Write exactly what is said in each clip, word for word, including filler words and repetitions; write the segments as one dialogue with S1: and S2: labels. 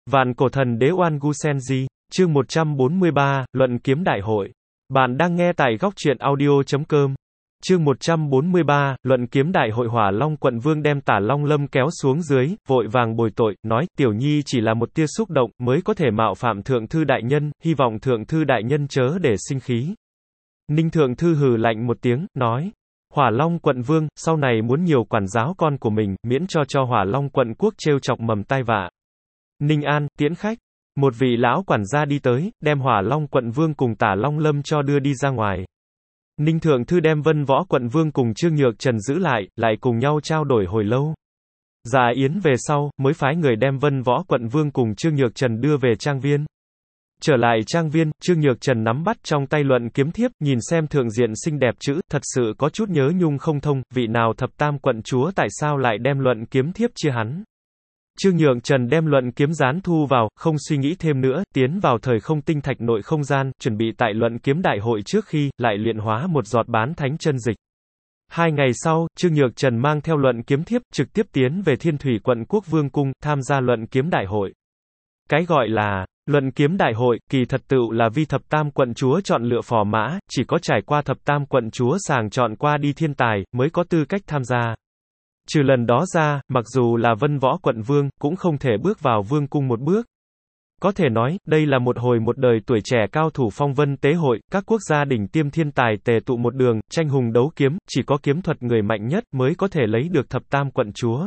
S1: Vạn cổ thần đế Oan Gu Senji, chương một trăm bốn mươi ba, Luận kiếm đại hội. Bạn đang nghe tại góc truyện audio chấm com. Chương một trăm bốn mươi ba, Luận kiếm đại hội. Hỏa Long quận vương đem Tả Long Lâm kéo xuống dưới, vội vàng bồi tội, nói, tiểu nhi chỉ là một tia xúc động, mới có thể mạo phạm thượng thư đại nhân, hy vọng thượng thư đại nhân chớ để sinh khí. Ninh thượng thư hừ lạnh một tiếng, nói, Hỏa Long quận vương, sau này muốn nhiều quản giáo con của mình, miễn cho cho Hỏa Long quận quốc trêu chọc mầm tai vạ. Ninh An, tiễn khách. Một vị lão quản gia đi tới, đem Hỏa Long quận vương cùng Tả Long Lâm cho đưa đi ra ngoài. Ninh thượng thư đem Vân Võ quận vương cùng Trương Nhược Trần giữ lại, lại cùng nhau trao đổi hồi lâu. Dạ yến về sau, mới phái người đem Vân Võ quận vương cùng Trương Nhược Trần đưa về trang viên. Trở lại trang viên, Trương Nhược Trần nắm bắt trong tay luận kiếm thiếp, nhìn xem thượng diện xinh đẹp chữ, thật sự có chút nhớ nhung không thông, vị nào thập tam quận chúa tại sao lại đem luận kiếm thiếp chia hắn. Trương Nhược Trần đem luận kiếm gián thu vào, không suy nghĩ thêm nữa, tiến vào thời không tinh thạch nội không gian, chuẩn bị tại luận kiếm đại hội trước khi, lại luyện hóa một giọt bán thánh chân dịch. Hai ngày sau, Trương Nhược Trần mang theo luận kiếm thiếp, trực tiếp tiến về Thiên Thủy quận Quốc Vương Cung, tham gia luận kiếm đại hội. Cái gọi là luận kiếm đại hội, kỳ thật tựu là vi thập tam quận chúa chọn lựa phò mã, chỉ có trải qua thập tam quận chúa sàng chọn qua đi thiên tài, mới có tư cách tham gia. Trừ lần đó ra, mặc dù là Vân Võ quận vương, cũng không thể bước vào vương cung một bước. Có thể nói, đây là một hồi một đời tuổi trẻ cao thủ phong vân tế hội, các quốc gia đỉnh tiêm thiên tài tề tụ một đường, tranh hùng đấu kiếm, chỉ có kiếm thuật người mạnh nhất mới có thể lấy được thập tam quận chúa.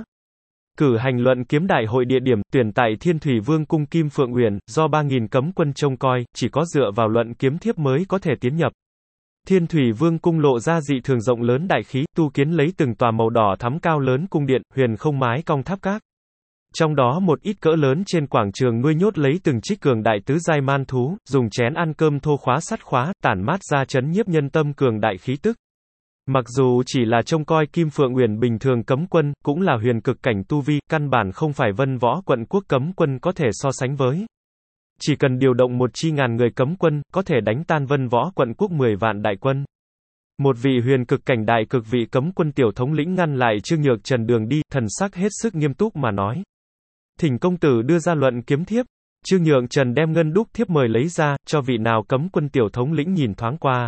S1: Cử hành luận kiếm đại hội địa điểm, tuyển tại Thiên Thủy Vương cung Kim Phượng Uyển, do ba nghìn cấm quân trông coi, chỉ có dựa vào luận kiếm thiếp mới có thể tiến nhập. Thiên Thủy Vương cung lộ ra dị thường rộng lớn đại khí, tu kiến lấy từng tòa màu đỏ thắm cao lớn cung điện, huyền không mái cong tháp các. Trong đó một ít cỡ lớn trên quảng trường nuôi nhốt lấy từng trích cường đại tứ giai man thú, dùng chén ăn cơm thô khóa sắt khóa, tản mát ra chấn nhiếp nhân tâm cường đại khí tức. Mặc dù chỉ là trông coi Kim Phượng Uyển bình thường cấm quân, cũng là huyền cực cảnh tu vi, căn bản không phải Vân Võ quận quốc cấm quân có thể so sánh với. Chỉ cần điều động một chi ngàn người cấm quân, có thể đánh tan Vân Võ quận quốc mười vạn đại quân. Một vị huyền cực cảnh đại cực vị cấm quân tiểu thống lĩnh ngăn lại Trương Nhược Trần đường đi, thần sắc hết sức nghiêm túc mà nói. Thỉnh công tử đưa ra luận kiếm thiếp. Trương Nhược Trần đem ngân đúc thiếp mời lấy ra, cho vị nào cấm quân tiểu thống lĩnh nhìn thoáng qua.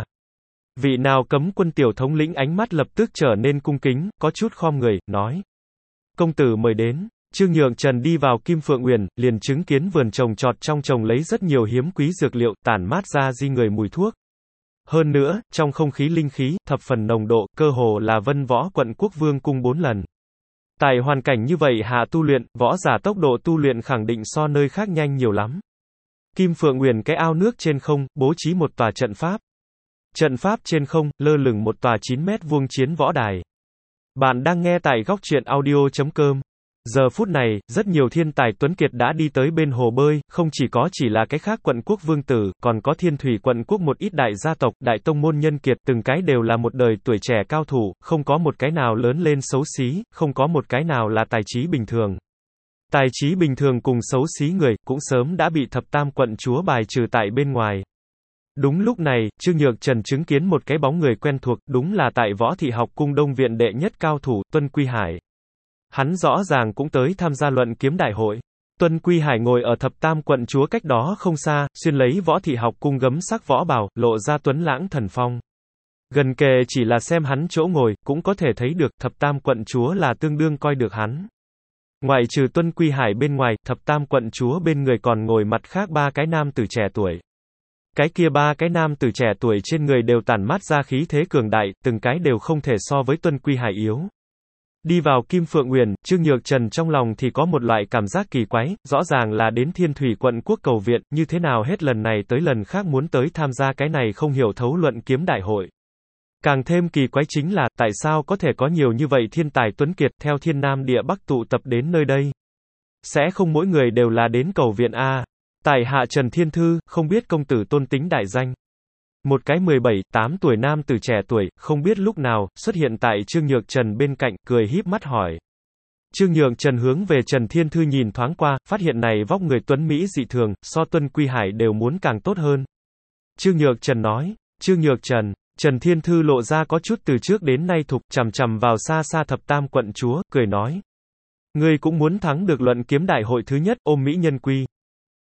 S1: Vị nào cấm quân tiểu thống lĩnh ánh mắt lập tức trở nên cung kính, có chút khom người, nói. Công tử mời đến. Trương Nhược Trần đi vào Kim Phượng Uyển, liền chứng kiến vườn trồng trọt trong trồng lấy rất nhiều hiếm quý dược liệu, tản mát ra di người mùi thuốc. Hơn nữa, trong không khí linh khí, thập phần nồng độ, cơ hồ là Vân Võ quận Quốc Vương cung bốn lần. Tại hoàn cảnh như vậy hạ tu luyện, võ giả tốc độ tu luyện khẳng định so nơi khác nhanh nhiều lắm. Kim Phượng Uyển cái ao nước trên không, bố trí một tòa trận pháp. Trận pháp trên không, lơ lửng một tòa chín mét vuông chiến võ đài. Bạn đang nghe tại góc truyện audio chấm com. Giờ phút này, rất nhiều thiên tài tuấn kiệt đã đi tới bên hồ bơi, không chỉ có chỉ là cái khác quận quốc vương tử, còn có Thiên Thủy quận quốc một ít đại gia tộc, đại tông môn nhân kiệt, từng cái đều là một đời tuổi trẻ cao thủ, không có một cái nào lớn lên xấu xí, không có một cái nào là tài trí bình thường. Tài trí bình thường cùng xấu xí người, cũng sớm đã bị thập tam quận chúa bài trừ tại bên ngoài. Đúng lúc này, Trương Nhược Trần chứng kiến một cái bóng người quen thuộc, đúng là tại Võ Thị học cung Đông viện đệ nhất cao thủ, Tuân Quy Hải. Hắn rõ ràng cũng tới tham gia luận kiếm đại hội. Tuân Quy Hải ngồi ở thập tam quận chúa cách đó không xa, xuyên lấy Võ Thị học cung gấm sắc võ bào, lộ ra tuấn lãng thần phong. Gần kề chỉ là xem hắn chỗ ngồi, cũng có thể thấy được, thập tam quận chúa là tương đương coi được hắn. Ngoại trừ Tuân Quy Hải bên ngoài, thập tam quận chúa bên người còn ngồi mặt khác ba cái nam tử trẻ tuổi. Cái kia ba cái nam tử trẻ tuổi trên người đều tản mát ra khí thế cường đại, từng cái đều không thể so với Tuân Quy Hải yếu. Đi vào Kim Phượng Uyển, Trương Nhược Trần trong lòng thì có một loại cảm giác kỳ quái, rõ ràng là đến Thiên Thủy quận quốc cầu viện, như thế nào hết lần này tới lần khác muốn tới tham gia cái này không hiểu thấu luận kiếm đại hội. Càng thêm kỳ quái chính là, tại sao có thể có nhiều như vậy thiên tài tuấn kiệt theo thiên nam địa bắc tụ tập đến nơi đây? Sẽ không mỗi người đều là đến cầu viện a? Tại hạ Trần Thiên Thư, không biết công tử tôn tính đại danh. Một cái mười bảy, tám tuổi nam tử trẻ tuổi, không biết lúc nào, xuất hiện tại Trương Nhược Trần bên cạnh, cười híp mắt hỏi. Trương Nhược Trần hướng về Trần Thiên Thư nhìn thoáng qua, phát hiện này vóc người tuấn Mỹ dị thường, so Tuân Quy Hải đều muốn càng tốt hơn. Trương Nhược Trần nói, Trương Nhược Trần, Trần Thiên Thư lộ ra có chút từ trước đến nay thục, chằm chằm vào xa xa thập tam quận chúa, cười nói. Ngươi cũng muốn thắng được luận kiếm đại hội thứ nhất, ôm mỹ nhân quy.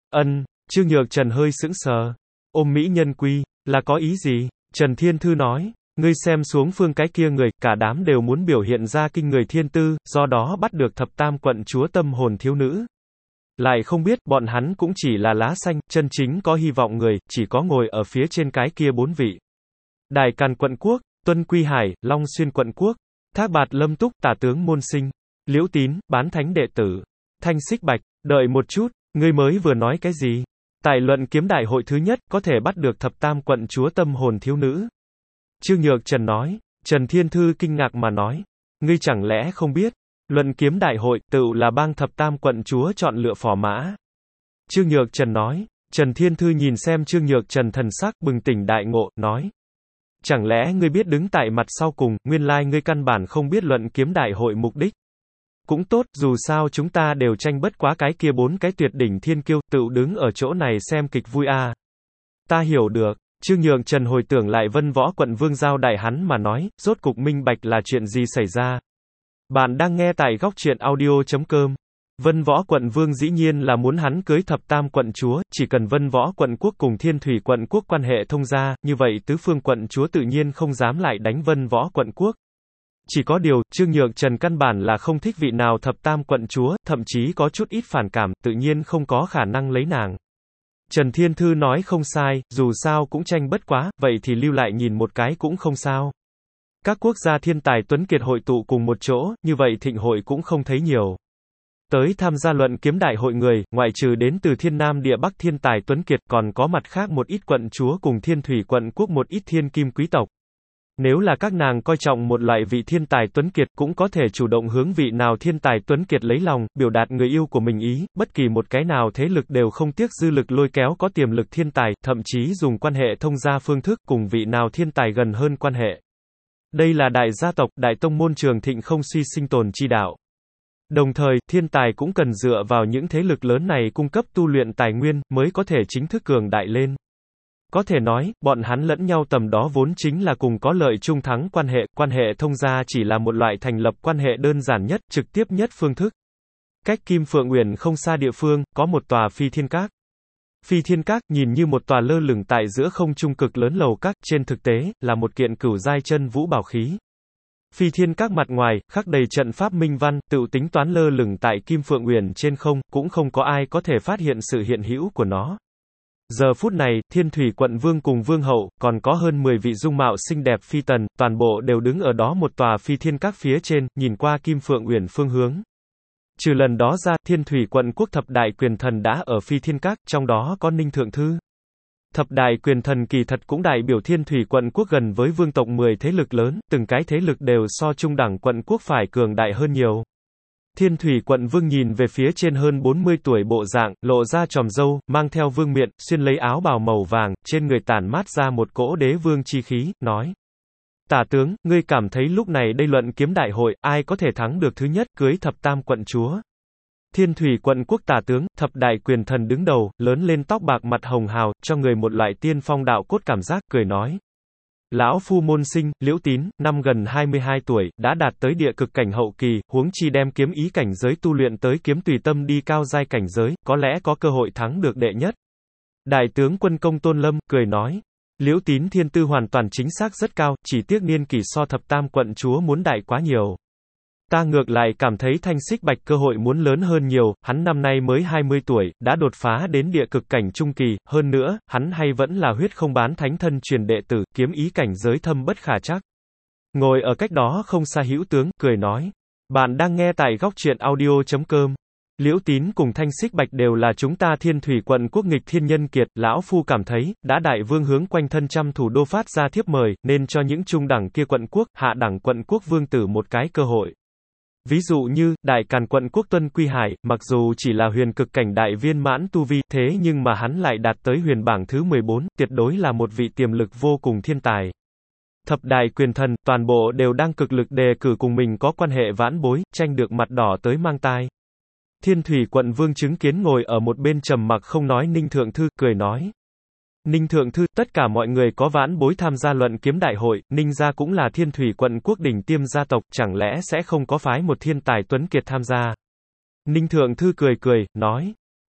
S1: Ân, Trương Nhược Trần hơi sững sờ. Ôm mỹ nhân quy, là có ý gì? Trần Thiên Thư nói, ngươi xem xuống phương cái kia người, cả đám đều muốn biểu hiện ra kinh người thiên tư, do đó bắt được thập tam quận chúa tâm hồn thiếu nữ. Lại không biết, bọn hắn cũng chỉ là lá xanh, chân chính có hy vọng người, chỉ có ngồi ở phía trên cái kia bốn vị. Đài Càn quận quốc, Tuân Quy Hải, Long Xuyên quận quốc, Thác Bạt Lâm Túc, Tả tướng Môn Sinh, Liễu Tín, bán thánh đệ tử, Thanh Xích Bạch, đợi một chút, ngươi mới vừa nói cái gì? Tại luận kiếm đại hội thứ nhất, có thể bắt được thập tam quận chúa tâm hồn thiếu nữ. Trương Nhược Trần nói, Trần Thiên Thư kinh ngạc mà nói, ngươi chẳng lẽ không biết, luận kiếm đại hội, tự là bang thập tam quận chúa chọn lựa phò mã. Trương Nhược Trần nói, Trần Thiên Thư nhìn xem Trương Nhược Trần thần sắc bừng tỉnh đại ngộ, nói, chẳng lẽ ngươi biết đứng tại mặt sau cùng, nguyên lai ngươi căn bản không biết luận kiếm đại hội mục đích. Cũng tốt, dù sao chúng ta đều tranh bất quá cái kia bốn cái tuyệt đỉnh thiên kiêu, tự đứng ở chỗ này xem kịch vui à. Ta hiểu được, Trương Nhược Trần hồi tưởng lại Vân Võ quận vương giao đại hắn mà nói, rốt cục minh bạch là chuyện gì xảy ra. Bạn đang nghe tại góc truyện audio chấm com. Vân Võ quận vương dĩ nhiên là muốn hắn cưới thập tam quận chúa, chỉ cần Vân Võ quận quốc cùng Thiên Thủy quận quốc quan hệ thông gia, như vậy tứ phương quận chúa tự nhiên không dám lại đánh Vân Võ quận quốc. Chỉ có điều, Trương Nhược Trần căn bản là không thích vị nào thập tam quận chúa, thậm chí có chút ít phản cảm, tự nhiên không có khả năng lấy nàng. Trần Thiên Thư nói không sai, dù sao cũng tranh bất quá, vậy thì lưu lại nhìn một cái cũng không sao. Các quốc gia thiên tài tuấn kiệt hội tụ cùng một chỗ, như vậy thịnh hội cũng không thấy nhiều. Tới tham gia luận kiếm đại hội người, ngoại trừ đến từ thiên nam địa bắc thiên tài tuấn kiệt, còn có mặt khác một ít quận chúa cùng Thiên Thủy quận quốc một ít thiên kim quý tộc. Nếu là các nàng coi trọng một loại vị thiên tài tuấn kiệt, cũng có thể chủ động hướng vị nào thiên tài tuấn kiệt lấy lòng, biểu đạt người yêu của mình ý, bất kỳ một cái nào thế lực đều không tiếc dư lực lôi kéo có tiềm lực thiên tài, thậm chí dùng quan hệ thông gia phương thức cùng vị nào thiên tài gần hơn quan hệ. Đây là đại gia tộc, đại tông môn trường thịnh không suy sinh tồn chi đạo. Đồng thời, thiên tài cũng cần dựa vào những thế lực lớn này cung cấp tu luyện tài nguyên, mới có thể chính thức cường đại lên. Có thể nói, bọn hắn lẫn nhau tầm đó vốn chính là cùng có lợi chung thắng quan hệ, quan hệ thông gia chỉ là một loại thành lập quan hệ đơn giản nhất, trực tiếp nhất phương thức. Cách Kim Phượng Uyển không xa địa phương, có một tòa Phi Thiên Các. Phi Thiên Các, nhìn như một tòa lơ lửng tại giữa không trung cực lớn lầu các, trên thực tế, là một kiện cửu giai chân vũ bảo khí. Phi Thiên Các mặt ngoài, khắc đầy trận pháp minh văn, tự tính toán lơ lửng tại Kim Phượng Uyển trên không, cũng không có ai có thể phát hiện sự hiện hữu của nó. Giờ phút này, Thiên Thủy quận vương cùng vương hậu, còn có hơn mười vị dung mạo xinh đẹp phi tần, toàn bộ đều đứng ở đó một tòa Phi Thiên Các phía trên, nhìn qua Kim Phượng Uyển phương hướng. Trừ lần đó ra, Thiên Thủy quận quốc thập đại quyền thần đã ở Phi Thiên Các, trong đó có Ninh Thượng Thư. Thập đại quyền thần kỳ thật cũng đại biểu Thiên Thủy quận quốc gần với vương tộc mười thế lực lớn, từng cái thế lực đều so trung đẳng quận quốc phải cường đại hơn nhiều. Thiên Thủy quận vương nhìn về phía trên hơn bốn mươi tuổi bộ dạng, lộ ra tròm râu, mang theo vương miện, xuyên lấy áo bào màu vàng, trên người tản mát ra một cỗ đế vương chi khí, nói. Tả tướng, ngươi cảm thấy lúc này đây luận kiếm đại hội, ai có thể thắng được thứ nhất, cưới thập tam quận chúa? Thiên Thủy quận quốc tả tướng, thập đại quyền thần đứng đầu, lớn lên tóc bạc mặt hồng hào, cho người một loại tiên phong đạo cốt cảm giác, cười nói. Lão phu Môn Sinh, Liễu Tín, năm gần hai mươi hai tuổi, đã đạt tới địa cực cảnh hậu kỳ, huống chi đem kiếm ý cảnh giới tu luyện tới kiếm tùy tâm đi cao giai cảnh giới, có lẽ có cơ hội thắng được đệ nhất. Đại tướng quân công Tôn Lâm, cười nói. Liễu Tín thiên tư hoàn toàn chính xác rất cao, chỉ tiếc niên kỷ so thập tam quận chúa muốn đại quá nhiều. Ta ngược lại cảm thấy Thanh Xích Bạch cơ hội muốn lớn hơn nhiều, hắn năm nay mới hai mươi tuổi, đã đột phá đến địa cực cảnh trung kỳ, hơn nữa, hắn hay vẫn là huyết không bán thánh thân truyền đệ tử, kiếm ý cảnh giới thâm bất khả trắc. Ngồi ở cách đó không xa Hữu Tướng, cười nói. Bạn đang nghe tại góc truyện audio chấm com. Liễu Tín cùng Thanh Xích Bạch đều là chúng ta Thiên Thủy quận quốc nghịch thiên nhân kiệt, lão phu cảm thấy, đã đại vương hướng quanh thân trăm thủ đô phát ra thiếp mời, nên cho những trung đẳng kia quận quốc, hạ đẳng quận quốc vương tử một cái cơ hội. Ví dụ như, Đại Càn quận quốc Tuân Quy Hải, mặc dù chỉ là huyền cực cảnh đại viên mãn tu vi, thế nhưng mà hắn lại đạt tới huyền bảng thứ mười bốn, tuyệt đối là một vị tiềm lực vô cùng thiên tài. Thập đại quyền thần, toàn bộ đều đang cực lực đề cử cùng mình có quan hệ vãn bối, tranh được mặt đỏ tới mang tai. Thiên Thủy quận vương chứng kiến ngồi ở một bên trầm mặc không nói Ninh Thượng Thư, cười nói. Ninh Thượng Thư, tất cả mọi người có vãn bối tham gia luận kiếm đại hội, Ninh gia cũng là Thiên Thủy quận quốc đỉnh tiêm gia tộc, chẳng lẽ sẽ không có phái một thiên tài tuấn kiệt tham gia? Ninh Thượng Thư cười cười, nói.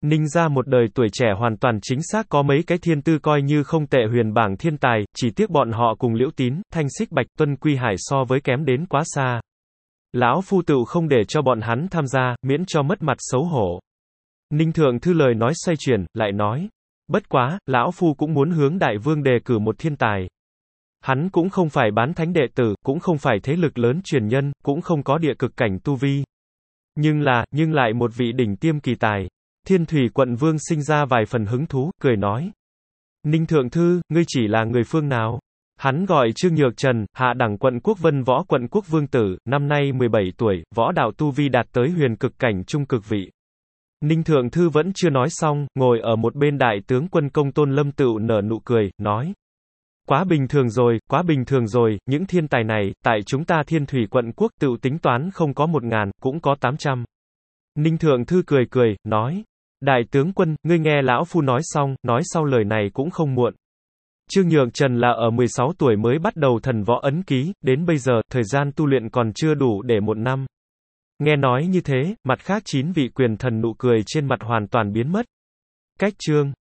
S1: Ninh gia một đời tuổi trẻ hoàn toàn chính xác có mấy cái thiên tư coi như không tệ huyền bảng thiên tài, chỉ tiếc bọn họ cùng Liễu Tín, Thanh Xích Bạch Tuân Quy Hải so với kém đến quá xa. Lão phu tựu không để cho bọn hắn tham gia, miễn cho mất mặt xấu hổ. Ninh Thượng Thư lời nói xoay chuyển, lại nói. Bất quá, lão phu cũng muốn hướng đại vương đề cử một thiên tài. Hắn cũng không phải bán thánh đệ tử, cũng không phải thế lực lớn truyền nhân, cũng không có địa cực cảnh tu vi. Nhưng là, nhưng lại một vị đỉnh tiêm kỳ tài. Thiên Thủy quận vương sinh ra vài phần hứng thú, cười nói. Ninh Thượng Thư, ngươi chỉ là người phương nào? Hắn gọi Trương Nhược Trần, hạ đẳng quận quốc vân võ quận quốc vương tử, năm nay mười bảy tuổi, võ đạo tu vi đạt tới huyền cực cảnh trung cực vị. Ninh Thượng Thư vẫn chưa nói xong, ngồi ở một bên đại tướng quân Công Tôn Lâm tựu nở nụ cười, nói. Quá bình thường rồi, quá bình thường rồi, những thiên tài này, tại chúng ta Thiên Thủy quận quốc tựu tính toán không có một ngàn, cũng có tám trăm. Ninh Thượng Thư cười cười, nói. Đại tướng quân, ngươi nghe lão phu nói xong, nói sau lời này cũng không muộn. Trương Nhược Trần là ở mười sáu tuổi mới bắt đầu thần võ ấn ký, đến bây giờ, thời gian tu luyện còn chưa đủ để một năm. Nghe nói như thế, mặt khác chín vị quyền thần nụ cười trên mặt hoàn toàn biến mất. Cách chương